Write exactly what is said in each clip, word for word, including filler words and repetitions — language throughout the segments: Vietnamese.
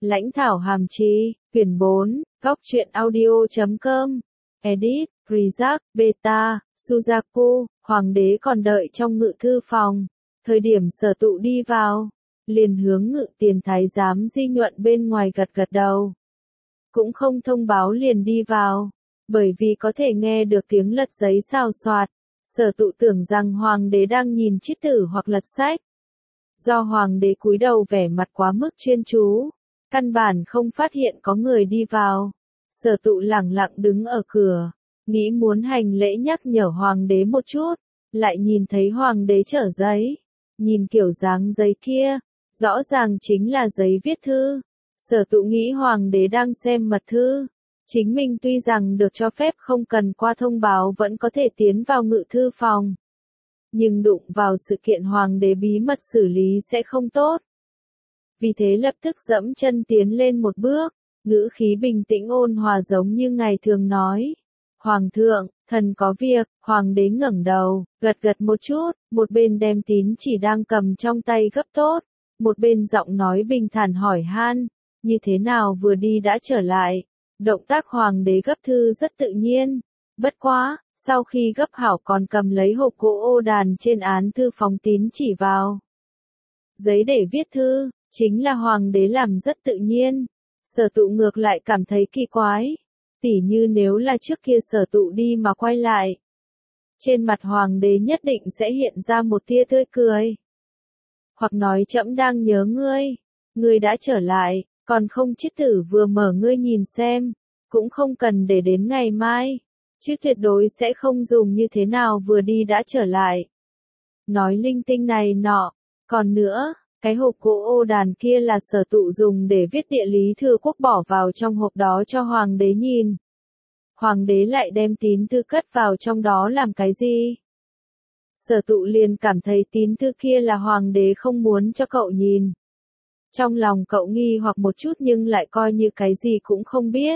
Lãnh thảo hàm chi, quyển bốn, góc truyện audio chấm com, edit, Rizak, beta, Suzaku, hoàng đế còn đợi trong ngự thư phòng. Thời điểm Sở Tụ đi vào, liền hướng ngự tiền thái giám Di Nhuận bên ngoài gật gật đầu. Cũng không thông báo liền đi vào, bởi vì có thể nghe được tiếng lật giấy xào xoạt. Sở Tụ tưởng rằng hoàng đế đang nhìn trích tử hoặc lật sách. Do hoàng đế cúi đầu vẻ mặt quá mức chuyên chú, căn bản không phát hiện có người đi vào. Sở Tụ lẳng lặng đứng ở cửa, nghĩ muốn hành lễ nhắc nhở hoàng đế một chút, lại nhìn thấy hoàng đế trở giấy. Nhìn kiểu dáng giấy kia, rõ ràng chính là giấy viết thư. Sở Tụ nghĩ hoàng đế đang xem mật thư. Chính mình tuy rằng được cho phép không cần qua thông báo vẫn có thể tiến vào ngự thư phòng. Nhưng đụng vào sự kiện hoàng đế bí mật xử lý sẽ không tốt. Vì thế lập tức dẫm chân tiến lên một bước, ngữ khí bình tĩnh ôn hòa giống như ngày thường nói. Hoàng thượng, thần có việc. Hoàng đế ngẩng đầu, gật gật một chút, một bên đem tín chỉ đang cầm trong tay gấp tốt, một bên giọng nói bình thản hỏi han, như thế nào vừa đi đã trở lại. Động tác hoàng đế gấp thư rất tự nhiên, bất quá, sau khi gấp hảo còn cầm lấy hộp gỗ ô đàn trên án thư phóng tín chỉ vào. Giấy để viết thư, chính là hoàng đế làm rất tự nhiên. Sở Tụ ngược lại cảm thấy kỳ quái, tỉ như nếu là trước kia Sở Tụ đi mà quay lại. Trên mặt hoàng đế nhất định sẽ hiện ra một tia tươi cười. Hoặc nói trẫm đang nhớ ngươi, ngươi đã trở lại. Còn không chiết tử vừa mở ngươi nhìn xem, cũng không cần để đến ngày mai, chứ tuyệt đối sẽ không dùng như thế nào vừa đi đã trở lại. Nói linh tinh này nọ, còn nữa, cái hộp gỗ ô đàn kia là Sở Tụ dùng để viết địa lý thư quốc bỏ vào trong hộp đó cho hoàng đế nhìn. Hoàng đế lại đem tín thư cất vào trong đó làm cái gì? Sở Tụ liền cảm thấy tín thư kia là hoàng đế không muốn cho cậu nhìn. Trong lòng cậu nghi hoặc một chút nhưng lại coi như cái gì cũng không biết.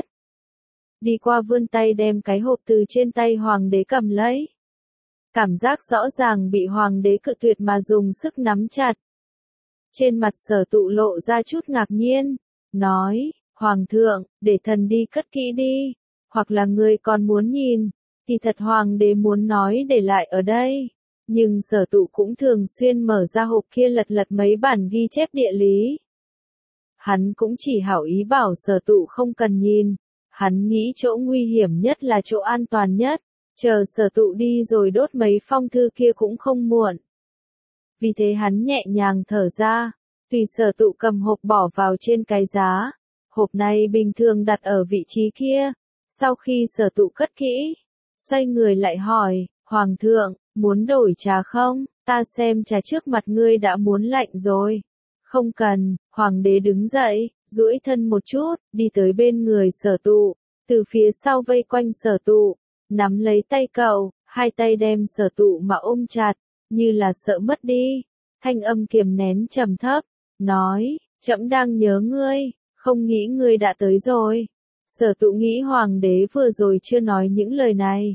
Đi qua vươn tay đem cái hộp từ trên tay hoàng đế cầm lấy. Cảm giác rõ ràng bị hoàng đế cự tuyệt mà dùng sức nắm chặt. Trên mặt Sở Tụ lộ ra chút ngạc nhiên, nói, Hoàng thượng, để thần đi cất kỹ đi, hoặc là người còn muốn nhìn, thì thật hoàng đế muốn nói để lại ở đây. Nhưng Sở Tụ cũng thường xuyên mở ra hộp kia lật lật mấy bản ghi chép địa lý. Hắn cũng chỉ hảo ý bảo Sở Tụ không cần nhìn, hắn nghĩ chỗ nguy hiểm nhất là chỗ an toàn nhất, chờ Sở Tụ đi rồi đốt mấy phong thư kia cũng không muộn. Vì thế hắn nhẹ nhàng thở ra, tùy Sở Tụ cầm hộp bỏ vào trên cái giá, hộp này bình thường đặt ở vị trí kia. Sau khi Sở Tụ cất kỹ, xoay người lại hỏi, Hoàng thượng, muốn đổi trà không? Ta xem trà trước mặt ngươi đã muốn lạnh rồi. Không cần. Hoàng đế đứng dậy, duỗi thân một chút, đi tới bên người Sở Tụ, từ phía sau vây quanh Sở Tụ, nắm lấy tay cậu, hai tay đem Sở Tụ mà ôm chặt, như là sợ mất đi. Thanh âm kiềm nén trầm thấp, nói, trẫm đang nhớ ngươi, không nghĩ ngươi đã tới rồi. Sở Tụ nghĩ hoàng đế vừa rồi chưa nói những lời này.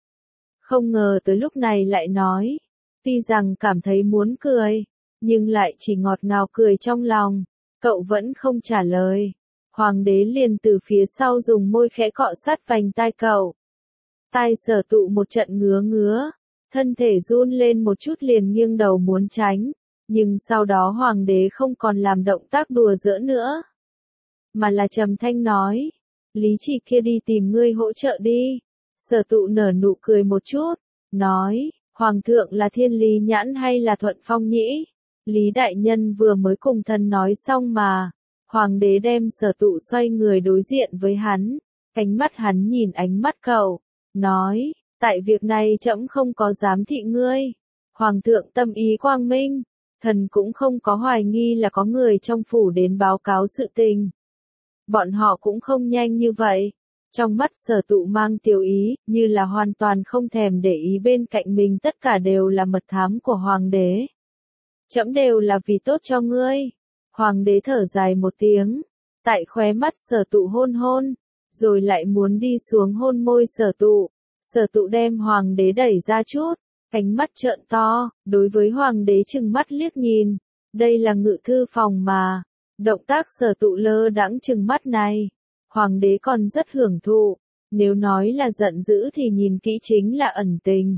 Không ngờ tới lúc này lại nói, tuy rằng cảm thấy muốn cười, nhưng lại chỉ ngọt ngào cười trong lòng, cậu vẫn không trả lời. Hoàng đế liền từ phía sau dùng môi khẽ cọ sát vành tai cậu. Tai Sở Tụ một trận ngứa ngứa, thân thể run lên một chút liền nghiêng đầu muốn tránh, nhưng sau đó hoàng đế không còn làm động tác đùa giỡn nữa, mà là trầm thanh nói, Lý Chỉ kia đi tìm ngươi hỗ trợ đi. Sở Tụ nở nụ cười một chút, nói, Hoàng thượng là Thiên Lý Nhãn hay là Thuận Phong Nhĩ? Lý đại nhân vừa mới cùng thần nói xong mà. Hoàng đế đem Sở Tụ xoay người đối diện với hắn, ánh mắt hắn nhìn ánh mắt cậu, nói, tại việc này trẫm không có giám thị ngươi. Hoàng thượng tâm ý quang minh, thần cũng không có hoài nghi là có người trong phủ đến báo cáo sự tình. Bọn họ cũng không nhanh như vậy. Trong mắt Sở Tụ mang tiểu ý, như là hoàn toàn không thèm để ý bên cạnh mình tất cả đều là mật thám của hoàng đế. Trẫm đều là vì tốt cho ngươi. Hoàng đế thở dài một tiếng, tại khóe mắt Sở Tụ hôn hôn, rồi lại muốn đi xuống hôn môi Sở Tụ. Sở Tụ đem hoàng đế đẩy ra chút, ánh mắt trợn to, đối với hoàng đế trừng mắt liếc nhìn. Đây là ngự thư phòng mà. Động tác Sở Tụ lơ đãng trừng mắt này, hoàng đế còn rất hưởng thụ, nếu nói là giận dữ thì nhìn kỹ chính là ẩn tình.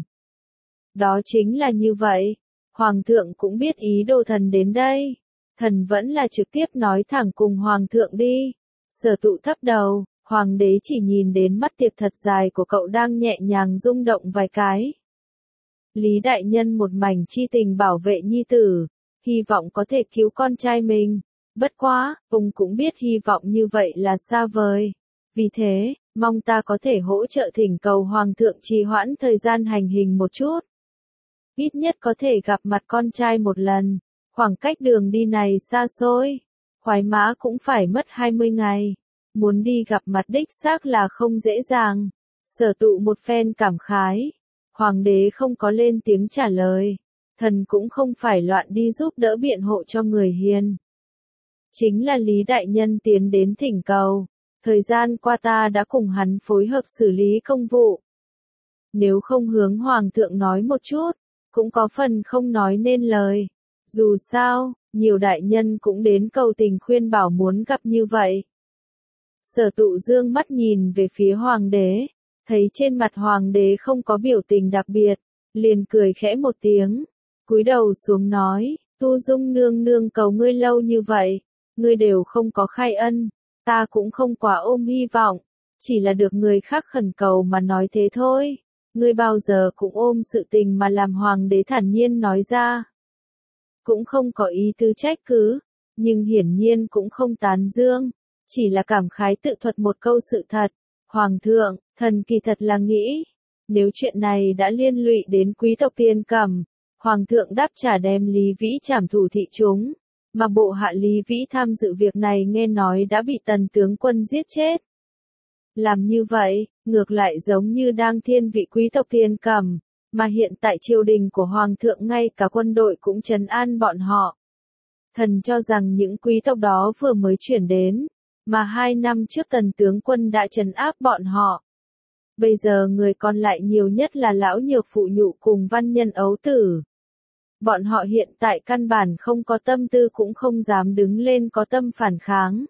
Đó chính là như vậy, hoàng thượng cũng biết ý đồ thần đến đây, thần vẫn là trực tiếp nói thẳng cùng hoàng thượng đi. Sở Tụ thấp đầu, hoàng đế chỉ nhìn đến mắt tiệp thật dài của cậu đang nhẹ nhàng rung động vài cái. Lý đại nhân một mảnh chi tình bảo vệ nhi tử, hy vọng có thể cứu con trai mình. Bất quá, ông cũng biết hy vọng như vậy là xa vời. Vì thế, mong ta có thể hỗ trợ thỉnh cầu hoàng thượng trì hoãn thời gian hành hình một chút. Ít nhất có thể gặp mặt con trai một lần, khoảng cách đường đi này xa xôi. Khoái mã cũng phải mất hai mươi ngày. Muốn đi gặp mặt đích xác là không dễ dàng. Sở Tụ một phen cảm khái. Hoàng đế không có lên tiếng trả lời. Thần cũng không phải loạn đi giúp đỡ biện hộ cho người hiền. Chính là Lý đại nhân tiến đến thỉnh cầu. Thời gian qua ta đã cùng hắn phối hợp xử lý công vụ. Nếu không hướng hoàng thượng nói một chút, cũng có phần không nói nên lời. Dù sao, nhiều đại nhân cũng đến cầu tình khuyên bảo muốn gặp như vậy. Sở Tụ dương mắt nhìn về phía hoàng đế, thấy trên mặt hoàng đế không có biểu tình đặc biệt, liền cười khẽ một tiếng, cúi đầu xuống nói, Tu Dung nương nương cầu ngươi lâu như vậy, ngươi đều không có khai ân, ta cũng không quá ôm hy vọng, chỉ là được người khác khẩn cầu mà nói thế thôi. Ngươi bao giờ cũng ôm sự tình mà làm hoàng đế thản nhiên nói ra. Cũng không có ý tứ trách cứ, nhưng hiển nhiên cũng không tán dương, chỉ là cảm khái tự thuật một câu sự thật. Hoàng thượng, thần kỳ thật là nghĩ, nếu chuyện này đã liên lụy đến quý tộc Tiên Cẩm, hoàng thượng đáp trả đem Lý Vĩ trảm thủ thị chúng, mà bộ hạ Lý Vĩ tham dự việc này nghe nói đã bị tần tướng quân giết chết. Làm như vậy, ngược lại giống như đang thiên vị quý tộc Tiên Cẩm, mà hiện tại triều đình của hoàng thượng ngay cả quân đội cũng trấn an bọn họ. Thần cho rằng những quý tộc đó vừa mới chuyển đến, mà hai năm trước tần tướng quân đã trấn áp bọn họ. Bây giờ người còn lại nhiều nhất là lão nhược phụ nhụ cùng văn nhân ấu tử. Bọn họ hiện tại căn bản không có tâm tư cũng không dám đứng lên có tâm phản kháng.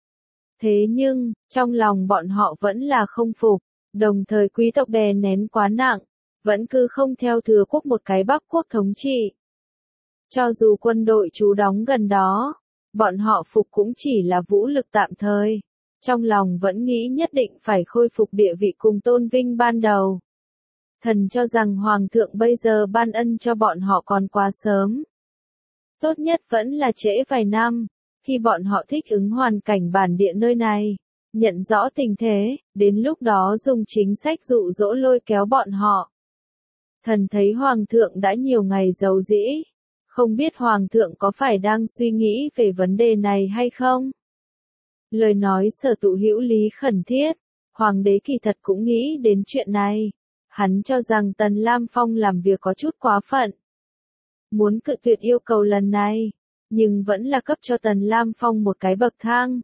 Thế nhưng, trong lòng bọn họ vẫn là không phục, đồng thời quý tộc đè nén quá nặng, vẫn cứ không theo thừa quốc một cái Bắc quốc thống trị. Cho dù quân đội trú đóng gần đó, bọn họ phục cũng chỉ là vũ lực tạm thời, trong lòng vẫn nghĩ nhất định phải khôi phục địa vị cùng tôn vinh ban đầu. Thần cho rằng hoàng thượng bây giờ ban ân cho bọn họ còn quá sớm. Tốt nhất vẫn là trễ vài năm, khi bọn họ thích ứng hoàn cảnh bản địa nơi này, nhận rõ tình thế, đến lúc đó dùng chính sách dụ dỗ lôi kéo bọn họ. Thần thấy hoàng thượng đã nhiều ngày giấu dĩ, không biết hoàng thượng có phải đang suy nghĩ về vấn đề này hay không? Lời nói Sở Tụ hữu lý khẩn thiết, hoàng đế kỳ thật cũng nghĩ đến chuyện này. Hắn cho rằng Tần Lam Phong làm việc có chút quá phận. Muốn cự tuyệt yêu cầu lần này, nhưng vẫn là cấp cho Tần Lam Phong một cái bậc thang.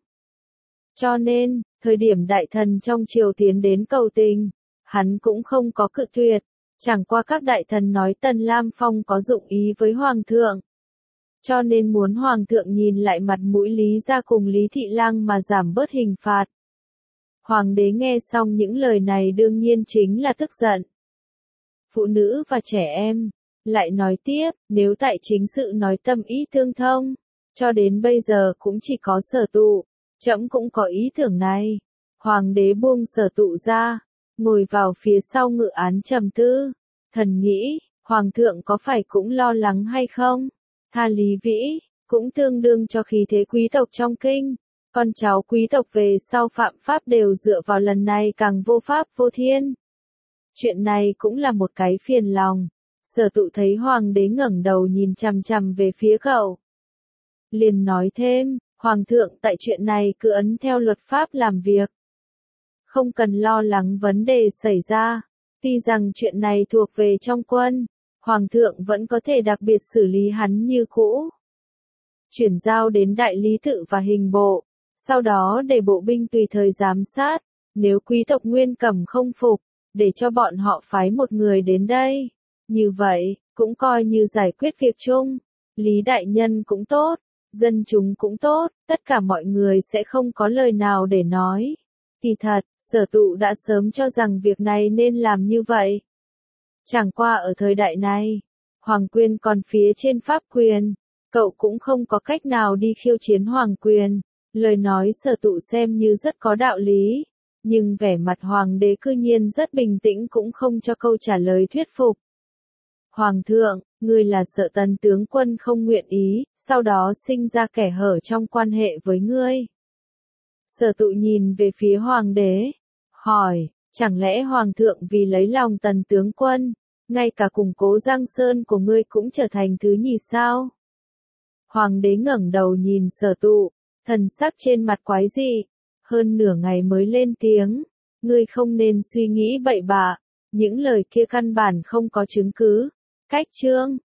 Cho nên, thời điểm đại thần trong triều tiến đến cầu tình, hắn cũng không có cự tuyệt, chẳng qua các đại thần nói Tần Lam Phong có dụng ý với Hoàng thượng. Cho nên muốn Hoàng thượng nhìn lại mặt mũi Lý gia cùng Lý Thị Lang mà giảm bớt hình phạt. Hoàng đế nghe xong những lời này đương nhiên chính là tức giận. Phụ nữ và trẻ em, lại nói tiếp, nếu tại chính sự nói tâm ý tương thông, cho đến bây giờ cũng chỉ có Sở Tụ, trẫm cũng có ý tưởng này. Hoàng đế buông Sở Tụ ra, ngồi vào phía sau ngự án trầm tư, thần nghĩ, Hoàng thượng có phải cũng lo lắng hay không? Tha Lý Vĩ, cũng tương đương cho khí thế quý tộc trong kinh. Con cháu quý tộc về sau phạm pháp đều dựa vào lần này càng vô pháp vô thiên. Chuyện này cũng là một cái phiền lòng. Sở Tụ thấy hoàng đế ngẩng đầu nhìn chằm chằm về phía cậu. Liền nói thêm, hoàng thượng tại chuyện này cứ ấn theo luật pháp làm việc. Không cần lo lắng vấn đề xảy ra. Tuy rằng chuyện này thuộc về trong quân, hoàng thượng vẫn có thể đặc biệt xử lý hắn như cũ. Chuyển giao đến đại lý tự và hình bộ. Sau đó để bộ binh tùy thời giám sát, nếu quý tộc Nguyên Cẩm không phục, để cho bọn họ phái một người đến đây. Như vậy, cũng coi như giải quyết việc chung. Lý đại nhân cũng tốt, dân chúng cũng tốt, tất cả mọi người sẽ không có lời nào để nói. Kỳ thật, Sở Tụ đã sớm cho rằng việc này nên làm như vậy. Chẳng qua ở thời đại này, Hoàng quyền còn phía trên pháp quyền, cậu cũng không có cách nào đi khiêu chiến Hoàng quyền. Lời nói Sở Tụ xem như rất có đạo lý, nhưng vẻ mặt Hoàng đế cư nhiên rất bình tĩnh cũng không cho câu trả lời thuyết phục. Hoàng thượng, ngươi là sợ Tần tướng quân không nguyện ý, sau đó sinh ra kẻ hở trong quan hệ với ngươi. Sở Tụ nhìn về phía Hoàng đế, hỏi, chẳng lẽ Hoàng thượng vì lấy lòng Tần tướng quân, ngay cả củng cố Giang Sơn của ngươi cũng trở thành thứ nhì sao? Hoàng đế ngẩng đầu nhìn Sở Tụ, thần sắc trên mặt quái dị, hơn nửa ngày mới lên tiếng, ngươi không nên suy nghĩ bậy bạ, những lời kia căn bản không có chứng cứ. Cách chương